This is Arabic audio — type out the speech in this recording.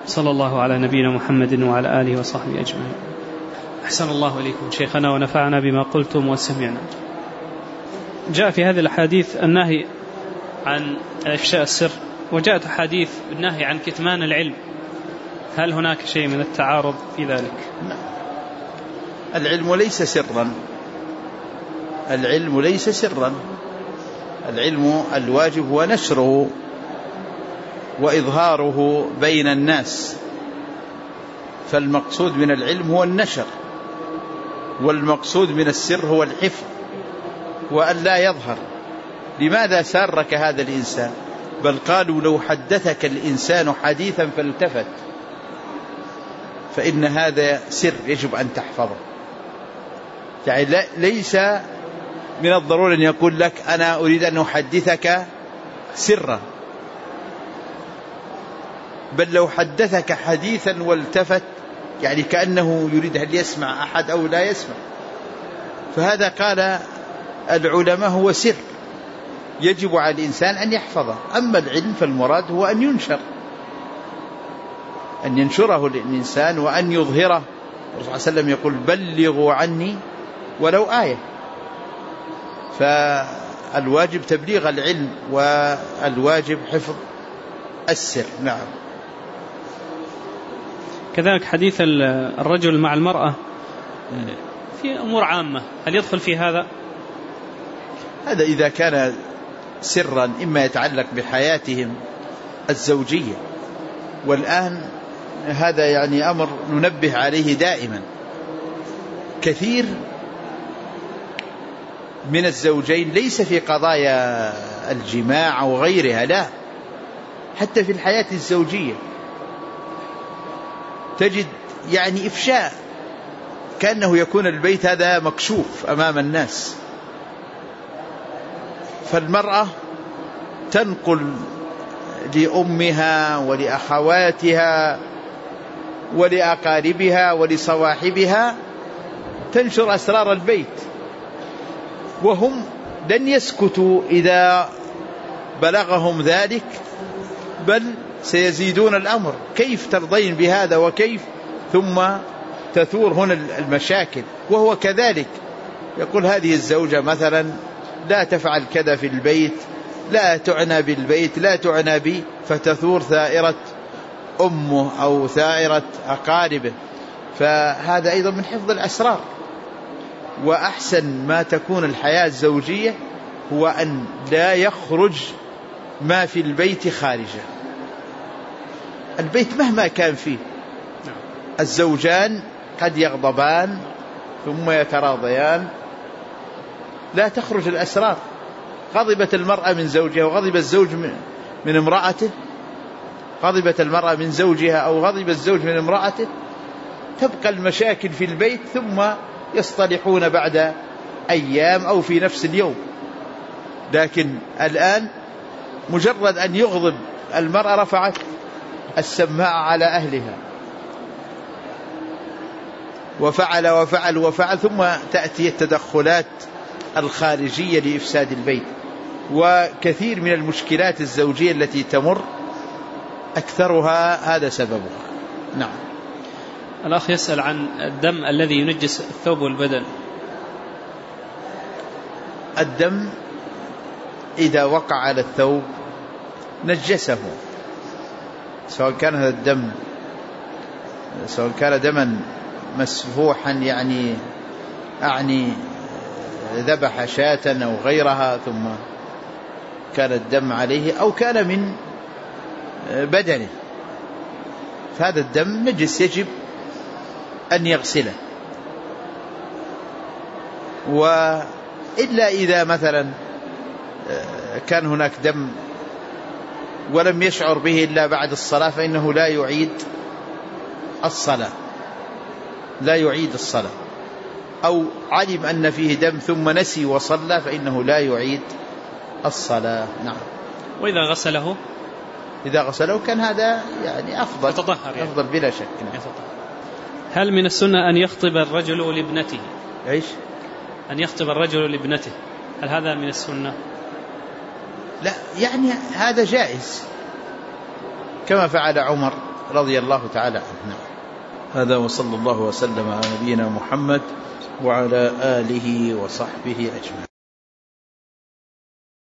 صلى الله على نبينا محمد وعلى آله وصحبه أجمعين. أحسن الله إليكم شيخنا ونفعنا بما قلتم وسمعنا. جاء في هذه الأحاديث النهي عن إفشاء السر، وجاءت أحاديث النهي عن كتمان العلم، هل هناك شيء من التعارض في ذلك؟ العلم ليس سرا، العلم ليس سرا، العلم الواجب هو نشره وإظهاره بين الناس، فالمقصود من العلم هو النشر، والمقصود من السر هو الحفظ وأن لا يظهر. لماذا سارك هذا الإنسان؟ بل قالوا لو حدثك الإنسان حديثا فالتفت فإن هذا سر يجب أن تحفظه. يعني ليس من الضروري أن يقول لك أنا أريد أن أحدثك سرا، بل لو حدثك حديثا والتفت يعني كأنه يريد هل يسمع أحد أو لا يسمع. فهذا قال العلماء هو سر يجب على الإنسان أن يحفظه. أما العلم فالمراد هو أن ينشر، أن ينشره الإنسان وأن يظهره. الرسول صلى الله عليه وسلم يقول بلغوا عني ولو آية. فالواجب تبليغ العلم والواجب حفظ السر. نعم. كذلك حديث الرجل مع المرأة في أمور عامة، هل يدخل في هذا؟ هذا إذا كان سرا إما يتعلق بحياتهم الزوجية، والآن هذا يعني أمر ننبه عليه دائما. كثير من الزوجين ليس في قضايا الجماع أو غيرها، لا، حتى في الحياة الزوجية تجد يعني إفشاء، كأنه يكون البيت هذا مكشوف أمام الناس. فالمرأة تنقل لأمها ولأخواتها ولأقاربها ولصواحبها، تنشر أسرار البيت، وهم لن يسكتوا إذا بلغهم ذلك، بل سيزيدون الأمر. كيف ترضين بهذا وكيف؟ ثم تثور هنا المشاكل. وهو كذلك يقول هذه الزوجة مثلا لا تفعل كذا في البيت، لا تعنى بالبيت، لا تعنى بي، فتثور ثائرة أمه أو ثائرة أقاربه. فهذا أيضا من حفظ الأسرار. وأحسن ما تكون الحياة الزوجية هو أن لا يخرج ما في البيت خارجه. البيت مهما كان فيه الزوجان قد يغضبان ثم يتراضيان، لا تخرج الأسرار. غضبت المرأة من زوجها وغضب الزوج من امرأته، غضبت المرأة من زوجها أو غضب الزوج من امرأته، تبقى المشاكل في البيت ثم يصطلحون بعد أيام أو في نفس اليوم. لكن الآن مجرد أن يغضب المرأة رفعت السماعة على أهلها، وفعل وفعل وفعل، ثم تأتي التدخلات الخارجية لإفساد البيت. وكثير من المشكلات الزوجية التي تمر أكثرها هذا سببها. نعم. الأخ يسأل عن الدم الذي ينجس الثوب والبدن. الدم إذا وقع على الثوب نجسه، سواء كان هذا الدم سواء كان دما مسفوحا يعني ذبح شاة أو غيرها ثم كان الدم عليه، أو كان من بدنه، فهذا الدم نجس يجب أن يغسله. وإلا إذا مثلا كان هناك دم ولم يشعر به إلا بعد الصلاة فإنه لا يعيد الصلاة، لا يعيد الصلاة. أو علم أن فيه دم ثم نسي وصلى فإنه لا يعيد الصلاة. نعم. وإذا غسله؟ إذا غسله كان هذا يعني أفضل، يتطهر يعني. أفضل بلا شك. نعم. هل من السنة أن يخطب الرجل لابنته؟ إيش؟ أن يخطب الرجل لابنته، هل هذا من السنة؟ لا، يعني هذا جائز كما فعل عمر رضي الله تعالى عنه. هذا وصلى الله وسلم على نبينا محمد وعلى آله وصحبه أجمعين.